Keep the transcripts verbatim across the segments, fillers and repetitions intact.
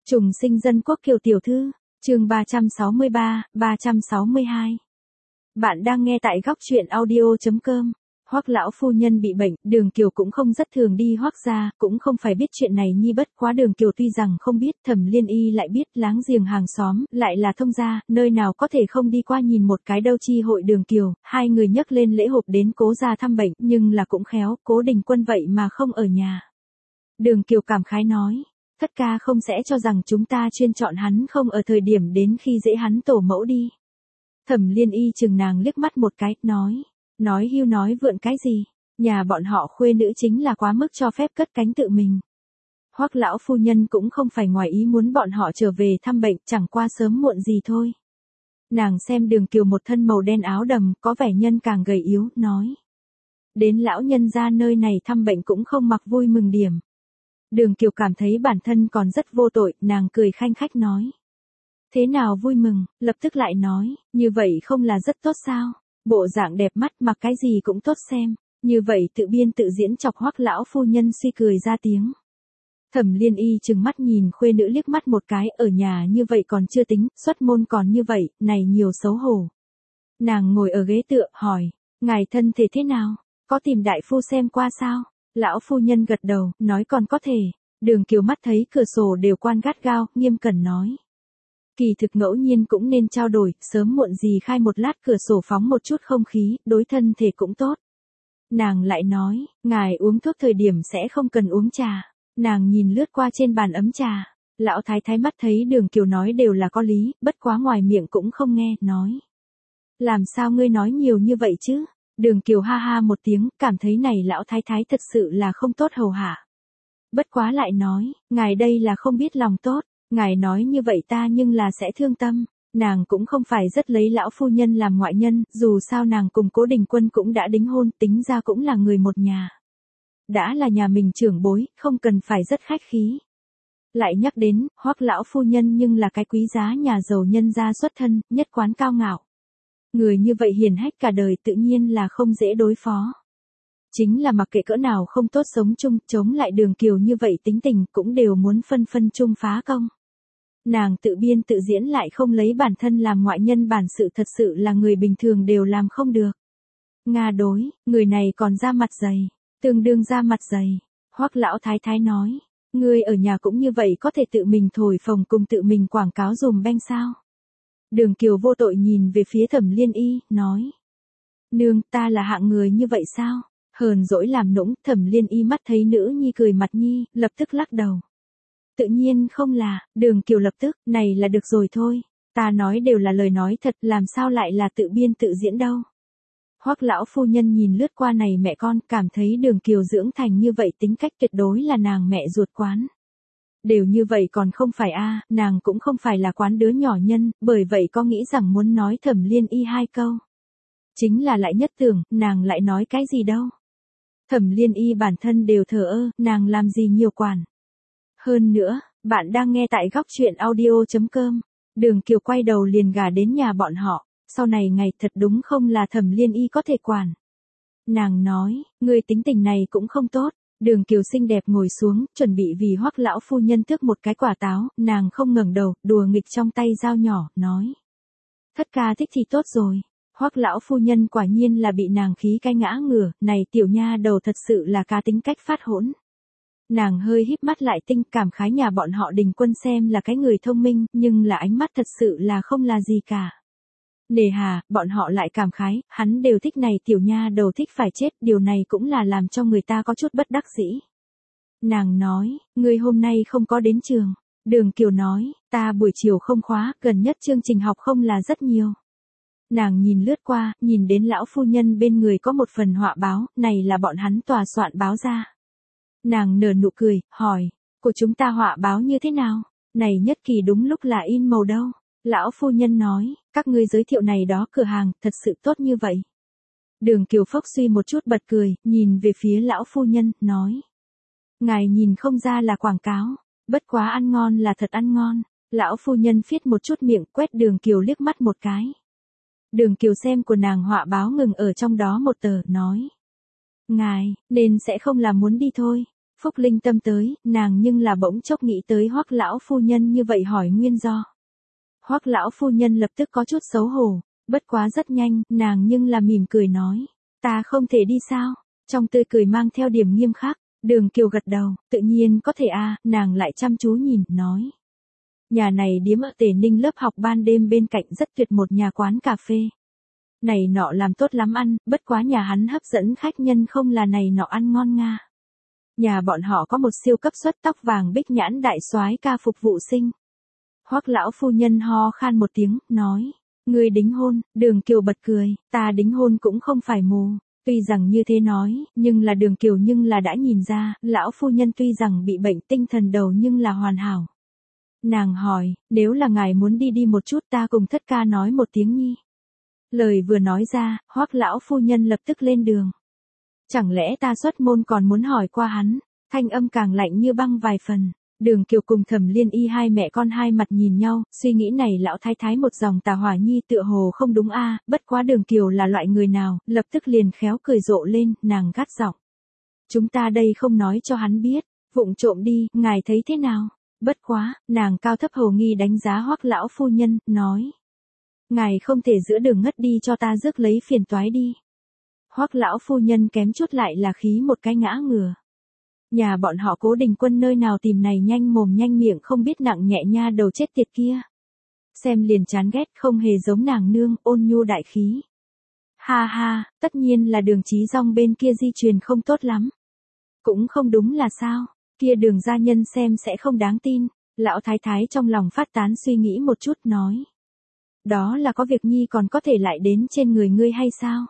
Trùng sinh dân quốc Kiều tiểu thư, chương ba trăm sáu mươi ba, ba trăm sáu mươi hai. Bạn đang nghe tại góc truyện audio.com. Hoắc lão phu nhân bị bệnh, Đường Kiều cũng không rất thường đi Hoắc gia, cũng không phải biết chuyện này nhi bất quá Đường Kiều tuy rằng không biết, Thẩm Liên Y lại biết, láng giềng hàng xóm, lại là thông gia, nơi nào có thể không đi qua nhìn một cái đâu chi hội Đường Kiều, hai người nhấc lên lễ hộp đến Cố gia thăm bệnh, nhưng là cũng khéo, Cố Đình Quân vậy mà không ở nhà. Đường Kiều cảm khái nói, thất ca không sẽ cho rằng chúng ta chuyên chọn hắn không ở thời điểm đến khi dễ hắn tổ mẫu đi. Thẩm Liên Y chừng nàng liếc mắt một cái, nói, nói hưu nói vượn cái gì, nhà bọn họ khuê nữ chính là quá mức cho phép cất cánh tự mình. Hoắc lão phu nhân cũng không phải ngoài ý muốn bọn họ trở về thăm bệnh, chẳng qua sớm muộn gì thôi. Nàng xem Đường Kiều một thân màu đen áo đầm, có vẻ nhân càng gầy yếu, nói. Đến lão nhân gia nơi này thăm bệnh cũng không mặc vui mừng điểm. Đường Kiều cảm thấy bản thân còn rất vô tội, nàng cười khanh khách nói. Thế nào vui mừng, lập tức lại nói, như vậy không là rất tốt sao, bộ dạng đẹp mắt mặc cái gì cũng tốt xem, như vậy tự biên tự diễn chọc Hoắc lão phu nhân suy cười ra tiếng. Thẩm Liên Y trừng mắt nhìn khuê nữ liếc mắt một cái, ở nhà như vậy còn chưa tính, xuất môn còn như vậy, này nhiều xấu hổ. Nàng ngồi ở ghế tựa, hỏi, ngài thân thể thế nào, có tìm đại phu xem qua sao? Lão phu nhân gật đầu, nói còn có thể. Đường Kiều mắt thấy cửa sổ đều quan gắt gao, nghiêm cẩn nói. Kỳ thực ngẫu nhiên cũng nên trao đổi, sớm muộn gì khai một lát cửa sổ phóng một chút không khí, đối thân thể cũng tốt. Nàng lại nói, ngài uống thuốc thời điểm sẽ không cần uống trà. Nàng nhìn lướt qua trên bàn ấm trà. Lão thái thái mắt thấy Đường Kiều nói đều là có lý, bất quá ngoài miệng cũng không nghe, nói. Làm sao ngươi nói nhiều như vậy chứ? Đường Kiều ha ha một tiếng, cảm thấy này lão thái thái thật sự là không tốt hầu hạ. Bất quá lại nói, ngài đây là không biết lòng tốt, ngài nói như vậy ta nhưng là sẽ thương tâm. Nàng cũng không phải rất lấy lão phu nhân làm ngoại nhân, dù sao nàng cùng Cố Đình Quân cũng đã đính hôn, tính ra cũng là người một nhà. Đã là nhà mình trưởng bối, không cần phải rất khách khí. Lại nhắc đến, Hoắc lão phu nhân nhưng là cái quý giá nhà giàu nhân gia xuất thân, nhất quán cao ngạo. Người như vậy hiền hách cả đời tự nhiên là không dễ đối phó. Chính là mặc kệ cỡ nào không tốt sống chung, chống lại Đường Kiều như vậy tính tình cũng đều muốn phân phân chung phá công. Nàng tự biên tự diễn lại không lấy bản thân làm ngoại nhân, bản sự thật sự là người bình thường đều làm không được. Nga đối, người này còn ra mặt dày, tương đương ra mặt dày. Hoắc lão thái thái nói, ngươi ở nhà cũng như vậy có thể tự mình thổi phồng cùng tự mình quảng cáo dùm beng sao? Đường Kiều vô tội nhìn về phía Thẩm Liên Y, nói. Nương, ta là hạng người như vậy sao? Hờn dỗi làm nũng, Thẩm Liên Y mắt thấy nữ nhi cười mặt nhi, lập tức lắc đầu. Tự nhiên không là, Đường Kiều lập tức, này là được rồi thôi. Ta nói đều là lời nói thật, làm sao lại là tự biên tự diễn đâu. Hoắc lão phu nhân nhìn lướt qua này mẹ con, cảm thấy Đường Kiều dưỡng thành như vậy tính cách tuyệt đối là nàng mẹ ruột quán. Đều như vậy còn không phải a, nàng cũng không phải là quán đứa nhỏ nhân, bởi vậy có nghĩ rằng muốn nói Thẩm Liên Y hai câu. Chính là lại nhất tưởng, nàng lại nói cái gì đâu. Thẩm Liên Y bản thân đều thờ ơ, nàng làm gì nhiều quản. Hơn nữa, bạn đang nghe tại góc truyện audio.com. Đường Kiều quay đầu liền gả đến nhà bọn họ, sau này ngày thật đúng không là Thẩm Liên Y có thể quản. Nàng nói, người tính tình này cũng không tốt. Đường Kiều xinh đẹp ngồi xuống, chuẩn bị vì Hoắc lão phu nhân tước một cái quả táo, nàng không ngẩng đầu, đùa nghịch trong tay dao nhỏ, nói. Thất ca thích thì tốt rồi. Hoắc lão phu nhân quả nhiên là bị nàng khí cái ngã ngửa, này tiểu nha đầu thật sự là cá tính cách phát hỗn. Nàng hơi híp mắt lại tinh cảm khái nhà bọn họ Đình Quân xem là cái người thông minh, nhưng là ánh mắt thật sự là không là gì cả. Nề hà, bọn họ lại cảm khái, hắn đều thích này tiểu nha đầu thích phải chết, điều này cũng là làm cho người ta có chút bất đắc dĩ. Nàng nói, ngươi hôm nay không có đến trường. Đường Kiều nói, ta buổi chiều không khóa, gần nhất chương trình học không là rất nhiều. Nàng nhìn lướt qua, nhìn đến lão phu nhân bên người có một phần họa báo, này là bọn hắn tòa soạn báo ra. Nàng nở nụ cười, hỏi, của chúng ta họa báo như thế nào? Này nhất kỳ đúng lúc là in màu đâu? Lão phu nhân nói, các ngươi giới thiệu này đó cửa hàng, thật sự tốt như vậy. Đường Kiều phốc suy một chút bật cười, nhìn về phía lão phu nhân, nói. Ngài nhìn không ra là quảng cáo, bất quá ăn ngon là thật ăn ngon. Lão phu nhân phiết một chút miệng, quét Đường Kiều liếc mắt một cái. Đường Kiều xem của nàng họa báo ngừng ở trong đó một tờ, nói. Ngài, nên sẽ không là muốn đi thôi. Phúc Linh Tâm tới, nàng nhưng là bỗng chốc nghĩ tới Hoắc lão phu nhân như vậy hỏi nguyên do. Hoắc lão phu nhân lập tức có chút xấu hổ, bất quá rất nhanh, nàng nhưng là mỉm cười nói, ta không thể đi sao? Trong tươi cười mang theo điểm nghiêm khắc, Đường Kiều gật đầu, tự nhiên có thể a, nàng lại chăm chú nhìn, nói. Nhà này điếm ở Tề Ninh lớp học ban đêm bên cạnh rất tuyệt, một nhà quán cà phê. Này nọ làm tốt lắm ăn, bất quá nhà hắn hấp dẫn khách nhân không là này nọ ăn ngon nga. Nhà bọn họ có một siêu cấp suất tóc vàng bích nhãn đại soái ca phục vụ sinh. Hoắc lão phu nhân ho khan một tiếng, nói, ngươi đính hôn. Đường Kiều bật cười, ta đính hôn cũng không phải mù. Tuy rằng như thế nói, nhưng là Đường Kiều nhưng là đã nhìn ra, lão phu nhân tuy rằng bị bệnh tinh thần đầu nhưng là hoàn hảo. Nàng hỏi, nếu là ngài muốn đi đi một chút ta cùng thất ca nói một tiếng nhi. Lời vừa nói ra, Hoắc lão phu nhân lập tức lên đường. Chẳng lẽ ta xuất môn còn muốn hỏi qua hắn, thanh âm càng lạnh như băng vài phần. Đường Kiều cùng Thẩm Liên Y hai mẹ con hai mặt nhìn nhau, suy nghĩ này lão thái thái một dòng tà hỏa nhi tựa hồ không đúng a, bất quá Đường Kiều là loại người nào, lập tức liền khéo cười rộ lên, nàng gắt giọng. Chúng ta đây không nói cho hắn biết, vụng trộm đi, ngài thấy thế nào? Bất quá, nàng cao thấp hầu nghi đánh giá Hoắc lão phu nhân, nói. Ngài không thể giữa đường ngất đi cho ta rước lấy phiền toái đi. Hoắc lão phu nhân kém chút lại là khí một cái ngã ngửa. Nhà bọn họ Cố Đình Quân nơi nào tìm này nhanh mồm nhanh miệng không biết nặng nhẹ nha đầu chết tiệt kia. Xem liền chán ghét, không hề giống nàng nương, ôn nhu đại khí. Ha ha, tất nhiên là Đường Chí Dong bên kia di truyền không tốt lắm. Cũng không đúng là sao, kia Đường gia nhân xem sẽ không đáng tin. Lão thái thái trong lòng phát tán suy nghĩ một chút nói. Đó là có việc nhi còn có thể lại đến trên người ngươi hay sao?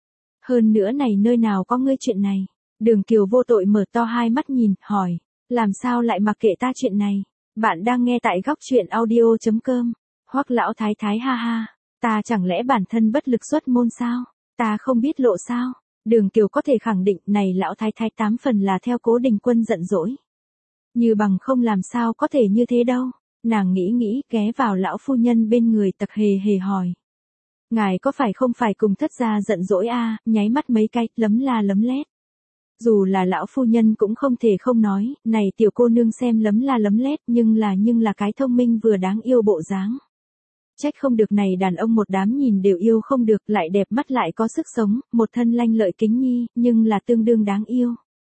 Hơn nữa này nơi nào có ngươi chuyện này? Đường Kiều vô tội mở to hai mắt nhìn, hỏi, làm sao lại mặc kệ ta chuyện này? Bạn đang nghe tại góc truyện audio chấm com. Hoắc lão thái thái ha ha, ta chẳng lẽ bản thân bất lực xuất môn sao? Ta không biết lộ sao? Đường Kiều có thể khẳng định này lão thái thái tám phần là theo Cố Đình Quân giận dỗi. Như bằng không làm sao có thể như thế đâu. Nàng nghĩ nghĩ ghé vào lão phu nhân bên người tặc hề hề hỏi. Ngài có phải không phải cùng thất gia giận dỗi a? Nháy mắt mấy cái, lấm la lấm lét. Dù là lão phu nhân cũng không thể không nói, này tiểu cô nương xem lấm la lấm lét nhưng là nhưng là cái thông minh vừa đáng yêu bộ dáng. Trách không được này đàn ông một đám nhìn đều yêu không được, lại đẹp mắt lại có sức sống, một thân lanh lợi kính nhi, nhưng là tương đương đáng yêu.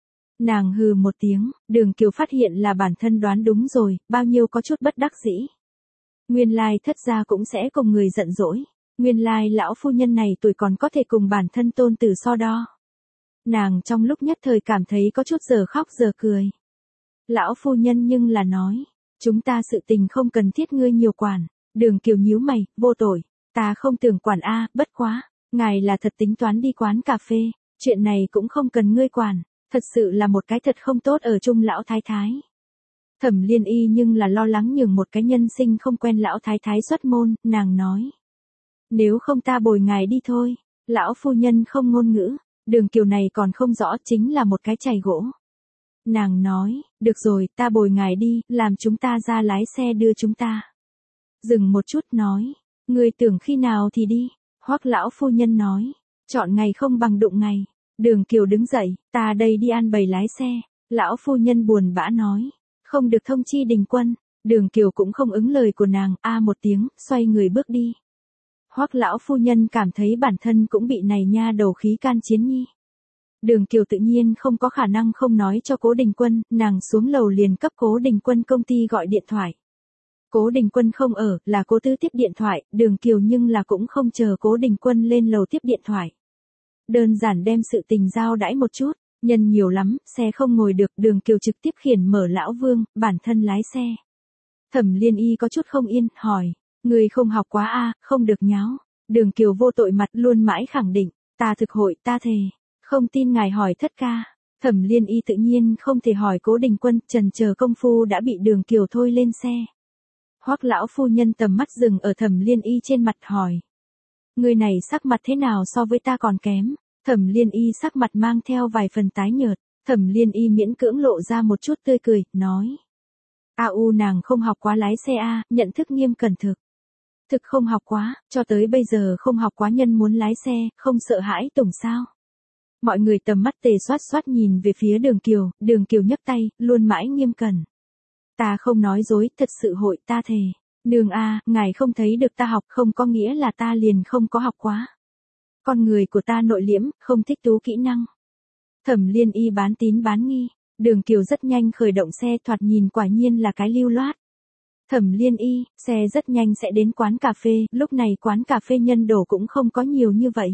Nàng hừ một tiếng, Đường Kiều phát hiện là bản thân đoán đúng rồi, bao nhiêu có chút bất đắc dĩ. Nguyên lai thất gia cũng sẽ cùng người giận dỗi. Nguyên lai lão phu nhân này tuổi còn có thể cùng bản thân tôn tử so đo. Nàng trong lúc nhất thời cảm thấy có chút giờ khóc giờ cười. Lão phu nhân nhưng là nói, chúng ta sự tình không cần thiết ngươi nhiều quản. Đường Kiều nhíu mày, vô tội, ta không tưởng quản a, bất quá, ngài là thật tính toán đi quán cà phê, chuyện này cũng không cần ngươi quản, thật sự là một cái thật không tốt ở chung lão thái thái. Thẩm Liên Y nhưng là lo lắng nhường một cái nhân sinh không quen lão thái thái xuất môn, nàng nói. Nếu không ta bồi ngài đi thôi, lão phu nhân không ngôn ngữ. Đường Kiều này còn không rõ chính là một cái chày gỗ. Nàng nói, được rồi, ta bồi ngài đi, làm chúng ta ra lái xe đưa chúng ta. Dừng một chút nói, ngươi tưởng khi nào thì đi. Hoắc lão phu nhân nói, chọn ngày không bằng đụng ngày. Đường Kiều đứng dậy, ta đây đi ăn bày lái xe. Lão phu nhân buồn bã nói, không được thông chi Đình Quân. Đường Kiều cũng không ứng lời của nàng, a một tiếng, xoay người bước đi. Hoắc lão phu nhân cảm thấy bản thân cũng bị này nha đầu khí can chiến nhi. Đường Kiều tự nhiên không có khả năng không nói cho Cố Đình Quân, nàng xuống lầu liền cấp Cố Đình Quân công ty gọi điện thoại. Cố Đình Quân không ở, là Cố Tứ tiếp điện thoại, Đường Kiều nhưng là cũng không chờ Cố Đình Quân lên lầu tiếp điện thoại. Đơn giản đem sự tình giao đãi một chút, nhân nhiều lắm, xe không ngồi được, Đường Kiều trực tiếp khiển mở lão Vương, bản thân lái xe. Thẩm Liên Y có chút không yên, hỏi. Người không học quá a, không được nháo. Đường Kiều vô tội mặt luôn mãi khẳng định, ta thực hội, ta thề, không tin ngài hỏi thất ca. Thẩm Liên Y tự nhiên không thể hỏi Cố Đình Quân, trần chờ công phu đã bị Đường Kiều thôi lên xe. Hoắc lão phu nhân tầm mắt dừng ở Thẩm Liên Y trên mặt hỏi. Người này sắc mặt thế nào so với ta còn kém? Thẩm Liên Y sắc mặt mang theo vài phần tái nhợt, Thẩm Liên Y miễn cưỡng lộ ra một chút tươi cười, nói. A u nàng không học quá lái xe a, nhận thức nghiêm cẩn thực. Thực không học quá, cho tới bây giờ không học quá nhân muốn lái xe, không sợ hãi tủng sao. Mọi người tầm mắt tề xoát xoát nhìn về phía Đường Kiều, Đường Kiều nhấc tay, luôn mãi nghiêm cẩn. Ta không nói dối, thật sự hội ta thề. Nương a, ngài không thấy được ta học không có nghĩa là ta liền không có học quá. Con người của ta nội liễm, không thích tú kỹ năng. Thẩm Liên Y bán tín bán nghi, Đường Kiều rất nhanh khởi động xe, thoạt nhìn quả nhiên là cái lưu loát. Thẩm Liên Y, xe rất nhanh sẽ đến quán cà phê, lúc này quán cà phê nhân đổ cũng không có nhiều như vậy.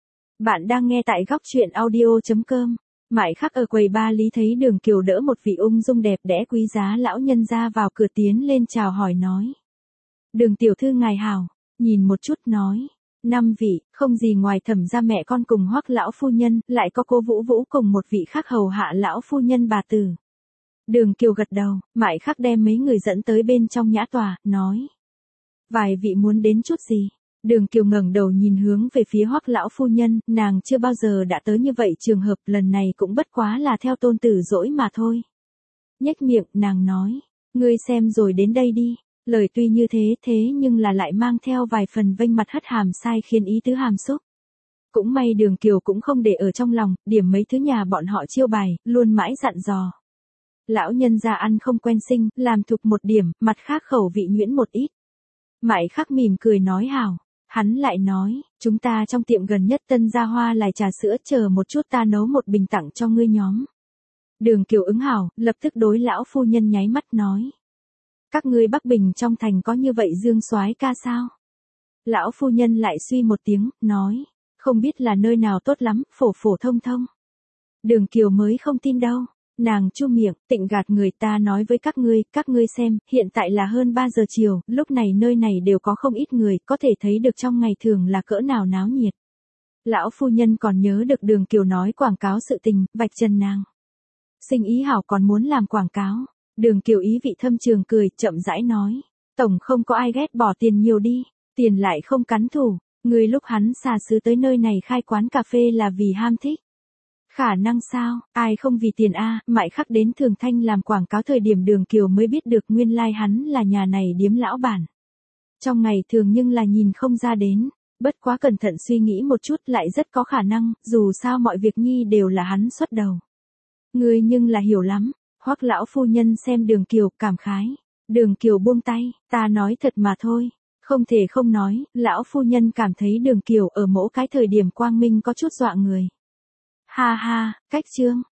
Bạn đang nghe tại góc truyện audio.com. Mãi khắc ở quầy ba Lý thấy Đường Kiều đỡ một vị ung dung đẹp đẽ quý giá lão nhân ra vào cửa tiến lên chào hỏi nói. Đường tiểu thư ngài hảo, nhìn một chút nói. Năm vị, không gì ngoài Thẩm gia mẹ con cùng Hoắc lão phu nhân, lại có cô Vũ Vũ cùng một vị khác hầu hạ lão phu nhân bà tử. Đường Kiều gật đầu, Mãi khắc đem mấy người dẫn tới bên trong nhã tòa, nói. Vài vị muốn đến chút gì? Đường Kiều ngẩng đầu nhìn hướng về phía Hoắc lão phu nhân, nàng chưa bao giờ đã tới như vậy trường hợp, lần này cũng bất quá là theo tôn tử dỗi mà thôi. Nhếch miệng, nàng nói, ngươi xem rồi đến đây đi. Lời tuy như thế thế nhưng là lại mang theo vài phần vênh mặt hất hàm sai khiến ý tứ hàm xúc. Cũng may Đường Kiều cũng không để ở trong lòng, điểm mấy thứ nhà bọn họ chiêu bài, luôn mãi dặn dò. Lão nhân gia ăn không quen sinh, làm thục một điểm, mặt khác khẩu vị nhuyễn một ít. Mãi khắc mỉm cười nói hảo. Hắn lại nói, chúng ta trong tiệm gần nhất tân gia hoa lại trà sữa, chờ một chút ta nấu một bình tặng cho ngươi nhóm. Đường Kiều ứng hảo, lập tức đối lão phu nhân nháy mắt nói. Các ngươi Bắc Bình trong thành có như vậy dương soái ca sao? Lão phu nhân lại suy một tiếng, nói, không biết là nơi nào tốt lắm, phổ phổ thông thông. Đường Kiều mới không tin đâu. Nàng chu miệng, tịnh gạt người ta nói với các ngươi, các ngươi xem, hiện tại là hơn ba giờ chiều, lúc này nơi này đều có không ít người, có thể thấy được trong ngày thường là cỡ nào náo nhiệt. Lão phu nhân còn nhớ được Đường Kiều nói quảng cáo sự tình, vạch trần nàng. Sinh ý hảo còn muốn làm quảng cáo. Đường Kiều ý vị thâm trường cười, chậm rãi nói. Tổng không có ai ghét bỏ tiền nhiều đi, tiền lại không cắn thủ. Người lúc hắn xà xứ tới nơi này khai quán cà phê là vì ham thích. Khả năng sao, ai không vì tiền a? Mãi khắc đến Thường Thanh làm quảng cáo thời điểm Đường Kiều mới biết được nguyên lai like hắn là nhà này điếm lão bản. Trong ngày thường nhưng là nhìn không ra đến, bất quá cẩn thận suy nghĩ một chút lại rất có khả năng, dù sao mọi việc nhi đều là hắn xuất đầu. Ngươi nhưng là hiểu lắm. Hoắc lão phu nhân xem Đường Kiều, cảm khái. Đường Kiều buông tay, ta nói thật mà thôi. Không thể không nói, lão phu nhân cảm thấy Đường Kiều ở mỗi cái thời điểm quang minh có chút dọa người. Ha ha, cách chương.